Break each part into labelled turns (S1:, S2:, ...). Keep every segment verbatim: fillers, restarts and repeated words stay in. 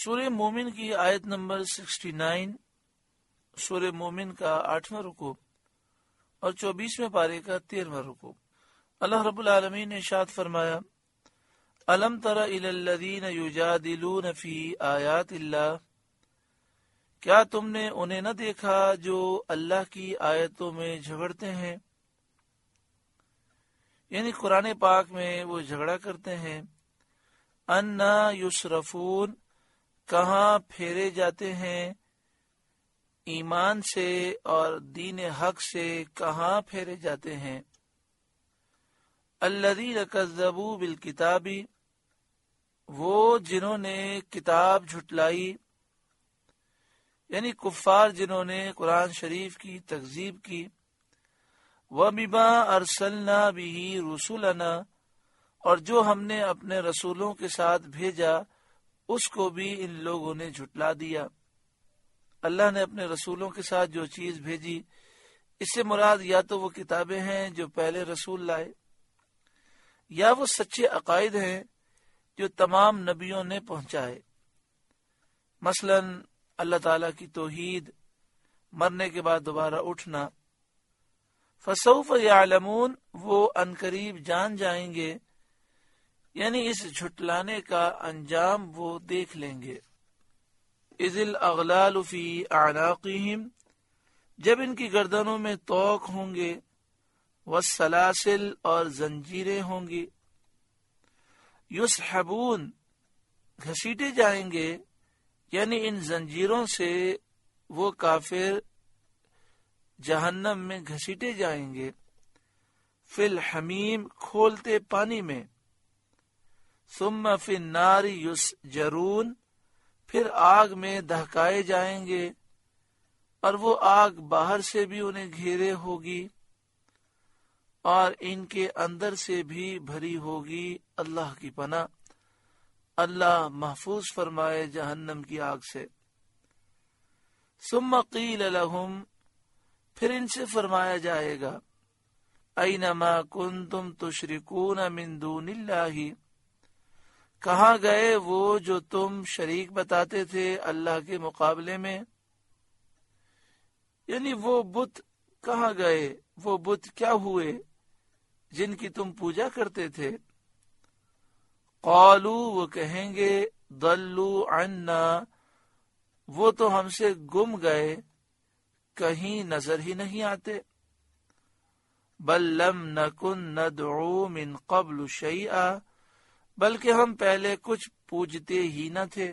S1: سورہ مومن کی آیت نمبر سکسٹی نائن، سورہ مومن کا آٹھواں رکوع اور چوبیسویں پارے کا تیرہواں رکوع۔ اللہ رب العالمین نے ارشاد فرمایا، الم تر الی الذین یجادلون فی آیات اللہ، کیا تم نے انہیں نہ دیکھا جو اللہ کی آیتوں میں جھگڑتے ہیں، یعنی قرآن پاک میں وہ جھگڑا کرتے ہیں، انا یصرفون، کہاں پھیرے جاتے ہیں، ایمان سے اور دین حق سے کہاں پھیرے جاتے ہیں، الذین کذبوا بالکتاب، وہ جنہوں نے کتاب جھٹلائی، یعنی کفار جنہوں نے قرآن شریف کی تکذیب کی، وَبِمَا أَرْسَلْنَا بِهِ رُسُلَنَا، اور جو ہم نے اپنے رسولوں کے ساتھ بھیجا اس کو بھی ان لوگوں نے جھٹلا دیا۔ اللہ نے اپنے رسولوں کے ساتھ جو چیز بھیجی، اس سے مراد یا تو وہ کتابیں ہیں جو پہلے رسول لائے، یا وہ سچے عقائد ہیں جو تمام نبیوں نے پہنچائے، مثلا اللہ تعالیٰ کی توحید، مرنے کے بعد دوبارہ اٹھنا۔ فسوف یعلمون، وہ عنقریب جان جائیں گے، یعنی اس جھٹلانے کا انجام وہ دیکھ لیں گے۔ اذ الاغلال فی اعناقہم، جب ان کی گردنوں میں طوق ہوں گے، والسلاسل، اور زنجیریں ہوں گی، یسحبون، گھسیٹے جائیں گے، یعنی ان زنجیروں سے وہ کافر جہنم میں گھسیٹے جائیں گے، فی الحمیم، کھولتے پانی میں، ثم فی النار یسجرون، پھر آگ میں دہکائے جائیں گے، اور وہ آگ باہر سے بھی انہیں گھیرے ہوگی اور ان کے اندر سے بھی بھری ہوگی۔ اللہ کی پناہ، اللہ محفوظ فرمائے جہنم کی آگ سے۔ ثم قیل لہم، پھر ان سے فرمایا جائے گا، اینما کنتم تشرکون من دون اللہ، کہاں گئے وہ جو تم شریک بتاتے تھے اللہ کے مقابلے میں، یعنی وہ بت کہاں گئے، وہ بت کیا ہوئے جن کی تم پوجا کرتے تھے۔ قالو، وہ کہیں گے، ضلوا عنا، وہ تو ہم سے گم گئے، کہیں نظر ہی نہیں آتے۔ بل لم نکن ندعو من قبل شیئا، بلکہ ہم پہلے کچھ پوجتے ہی نہ تھے۔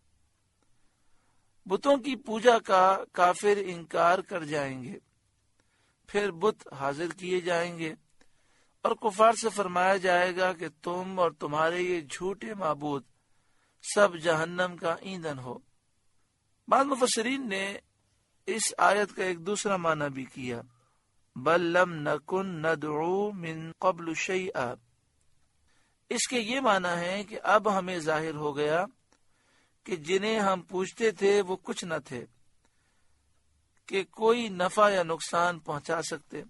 S1: بتوں کی پوجا کا کافر انکار کر جائیں گے، پھر بت حاضر کیے جائیں گے اور کفار سے فرمایا جائے گا کہ تم اور تمہارے یہ جھوٹے معبود سب جہنم کا ایندھن ہو۔ بعض مفسرین نے اس آیت کا ایک دوسرا معنی بھی کیا، بل لم نکن ندعو من قبل شیئا، اس کے یہ معنی ہے کہ اب ہمیں ظاہر ہو گیا کہ جنہیں ہم پوچھتے تھے وہ کچھ نہ تھے کہ کوئی نفع یا نقصان پہنچا سکتے،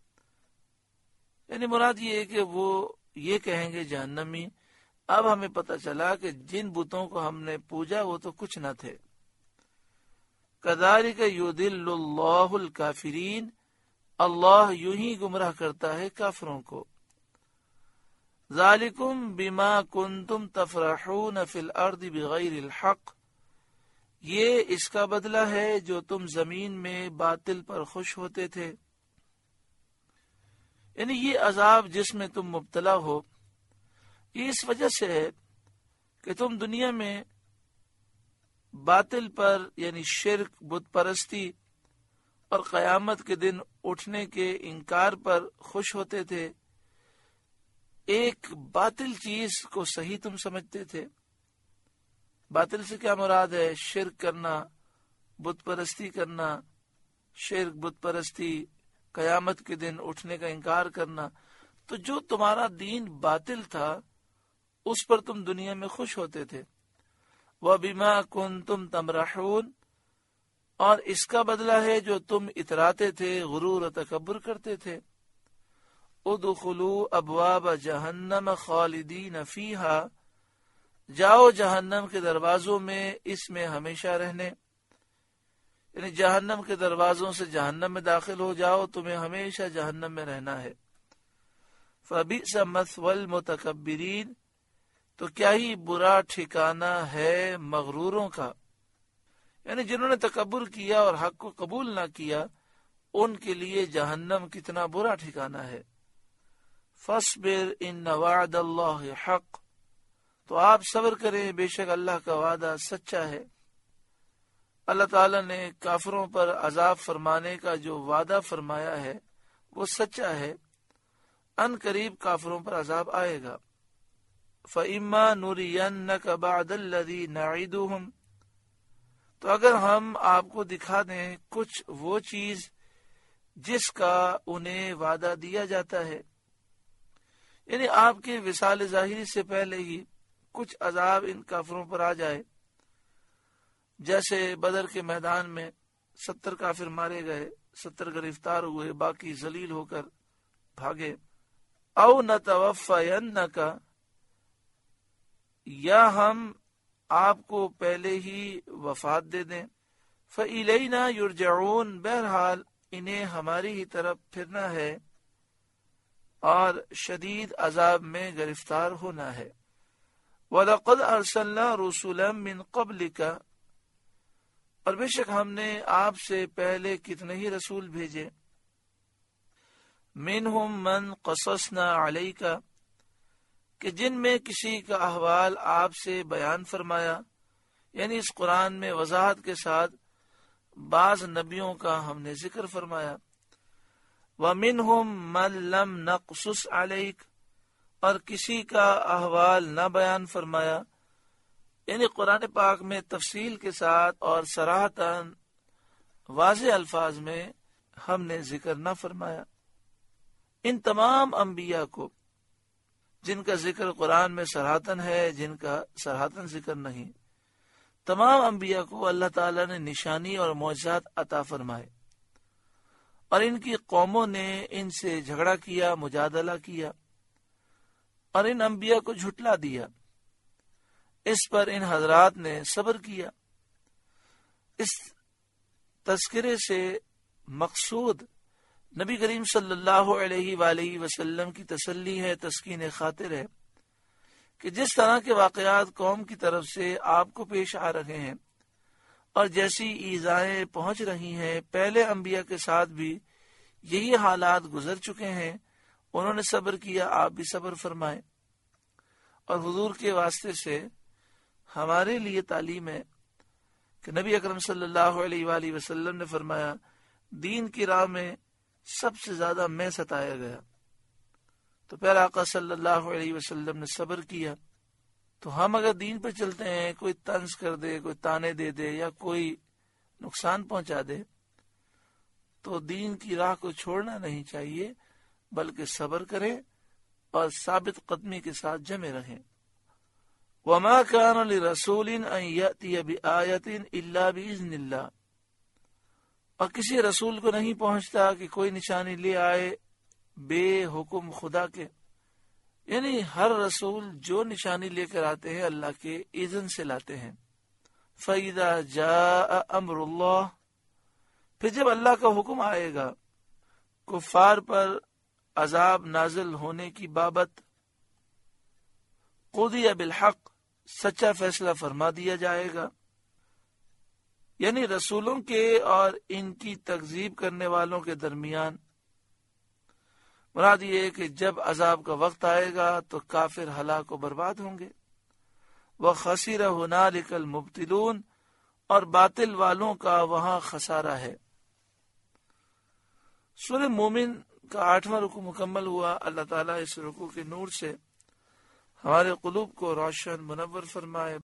S1: یعنی مراد یہ ہے کہ وہ یہ کہیں گے جہنمی، اب ہمیں پتہ چلا کہ جن بتوں کو ہم نے پوجا وہ تو کچھ نہ تھے۔ کذالک یضل اللہ الکافرین، اللہ یوں ہی گمراہ کرتا ہے کافروں کو۔ ذالکم بما کنتم تفرحون فی الارض بغیر الحق، یہ اس کا بدلہ ہے جو تم زمین میں باطل پر خوش ہوتے تھے، یعنی یہ عذاب جس میں تم مبتلا ہو یہ اس وجہ سے ہے کہ تم دنیا میں باطل پر یعنی شرک، بت پرستی اور قیامت کے دن اٹھنے کے انکار پر خوش ہوتے تھے۔ ایک باطل چیز کو صحیح تم سمجھتے تھے۔ باطل سے کیا مراد ہے؟ شرک کرنا، بت پرستی کرنا، شرک، بت پرستی، قیامت کے دن اٹھنے کا انکار کرنا۔ تو جو تمہارا دین باطل تھا اس پر تم دنیا میں خوش ہوتے تھے۔ وَبِمَا كُنْتُمْ تَمْرَحُونَ، اور اس کا بدلہ ہے جو تم اتراتے تھے، غرور و تکبر کرتے تھے۔ ادخلوا ابواب جہنم خالدین فیہا، جاؤ جہنم کے دروازوں میں اس میں ہمیشہ رہنے، یعنی جہنم کے دروازوں سے جہنم میں داخل ہو جاؤ، تمہیں ہمیشہ جہنم میں رہنا ہے۔ فَبِئْسَ مَثْوَى الْمُتَكَبِّرِينَ، تو کیا ہی برا ٹھکانہ ہے مغروروں کا، یعنی جنہوں نے تکبر کیا اور حق کو قبول نہ کیا، ان کے لیے جہنم کتنا برا ٹھکانہ ہے۔ فَاصْبِرْ إِنَّ وَعْدَ اللَّهِ حَقٌّ، تو آپ صبر کریں، بے شک اللہ کا وعدہ سچا ہے۔ اللہ تعالیٰ نے کافروں پر عذاب فرمانے کا جو وعدہ فرمایا ہے وہ سچا ہے، ان قریب کافروں پر عذاب آئے گا۔ فَإِمَّا نُرِيَنَّكَ بَعْدَ الَّذِي نَعِدُهُمْ، تو اگر ہم آپ کو دکھا دیں کچھ وہ چیز جس کا انہیں وعدہ دیا جاتا ہے، یعنی آپ کے وصال ظاہری سے پہلے ہی کچھ عذاب ان کافروں پر آ جائے، جیسے بدر کے میدان میں ستر کافر مارے گئے، ستر گرفتار ہوئے، باقی ذلیل ہو کر بھاگے۔ او نتوفینک، یا ہم آپ کو پہلے ہی وفات دے دیں۔ فإلینا یرجعون، بہرحال انہیں ہماری ہی طرف پھرنا ہے اور شدید عذاب میں گرفتار ہونا ہے۔ وَلَقَدْ أَرْسَلْنَا رُسُلًا مِّن قَبْلِكَ، اور بے شک ہم نے آپ سے پہلے کتنے ہی رسول بھیجے۔ مِنْهُمْ مَنْ قَصَصْنَا عَلَيْكَ، کہ جن میں کسی کا احوال آپ سے بیان فرمایا، یعنی اس قرآن میں وضاحت کے ساتھ بعض نبیوں کا ہم نے ذکر فرمایا۔ وَمِنْهُمْ مَنْ لَمْ نَقْصُصْ عَلَيْكَ، اور کسی کا احوال نہ بیان فرمایا، یعنی قرآن پاک میں تفصیل کے ساتھ اور صراحتاً واضح الفاظ میں ہم نے ذکر نہ فرمایا۔ ان تمام انبیاء کو جن کا ذکر قرآن میں صراحتاً ہے، جن کا صراحتاً ذکر نہیں، تمام انبیاء کو اللہ تعالیٰ نے نشانی اور معجزات عطا فرمائے، اور ان کی قوموں نے ان سے جھگڑا کیا، مجادلہ کیا اور ان انبیاء کو جھٹلا دیا۔ اس پر ان حضرات نے صبر کیا۔ اس تذکرے سے مقصود نبی کریم صلی اللہ علیہ وآلہ وسلم کی تسلی ہے، تسکین خاطر ہے کہ جس طرح کے واقعات قوم کی طرف سے آپ کو پیش آ رہے ہیں اور جیسی ایذائیں پہنچ رہی ہیں، پہلے انبیاء کے ساتھ بھی یہی حالات گزر چکے ہیں، انہوں نے صبر کیا، آپ بھی صبر فرمائیں۔ اور حضور کے واسطے سے ہمارے لیے تعلیم ہے کہ نبی اکرم صلی اللہ علیہ وآلہ وسلم نے فرمایا، دین کی راہ میں سب سے زیادہ میں ستایا گیا، تو پیارا آقا صلی اللہ علیہ وسلم نے صبر کیا۔ تو ہم اگر دین پہ چلتے ہیں، کوئی طنز کر دے، کوئی تانے دے دے یا کوئی نقصان پہنچا دے، تو دین کی راہ کو چھوڑنا نہیں چاہیے، بلکہ صبر کریں اور ثابت قدمی کے ساتھ جمے رہیں۔ وَمَا كَانَ لِرَسُولٍ أَن يَأْتِيَ بِآيَةٍ إِلَّا بِإِذْنِ اللَّهِ، اور کسی رسول کو نہیں پہنچتا کہ کوئی نشانی لے آئے بے حکم خدا کے، یعنی ہر رسول جو نشانی لے کر آتے ہیں اللہ کے اذن سے لاتے ہیں۔ فَإِذَا جَاءَ أَمْرُ اللَّهِ، پھر جب اللہ کا حکم آئے گا کفار پر عذاب نازل ہونے کی بابت، قُضِیَ بِالْحَقِّ، سچا فیصلہ فرما دیا جائے گا، یعنی رسولوں کے اور ان کی تکذیب کرنے والوں کے درمیان۔ مراد یہ ہے کہ جب عذاب کا وقت آئے گا تو کافر ہلاک و برباد ہوں گے۔ وَخَسِرَ هُنَالِكَ الْمُبْطِلُونَ، اور باطل والوں کا وہاں خسارہ ہے۔ سورہ مومن کا آٹھواں رکوع مکمل ہوا۔ اللہ تعالیٰ اس رکوع کے نور سے ہمارے قلوب کو روشن منور فرمائے۔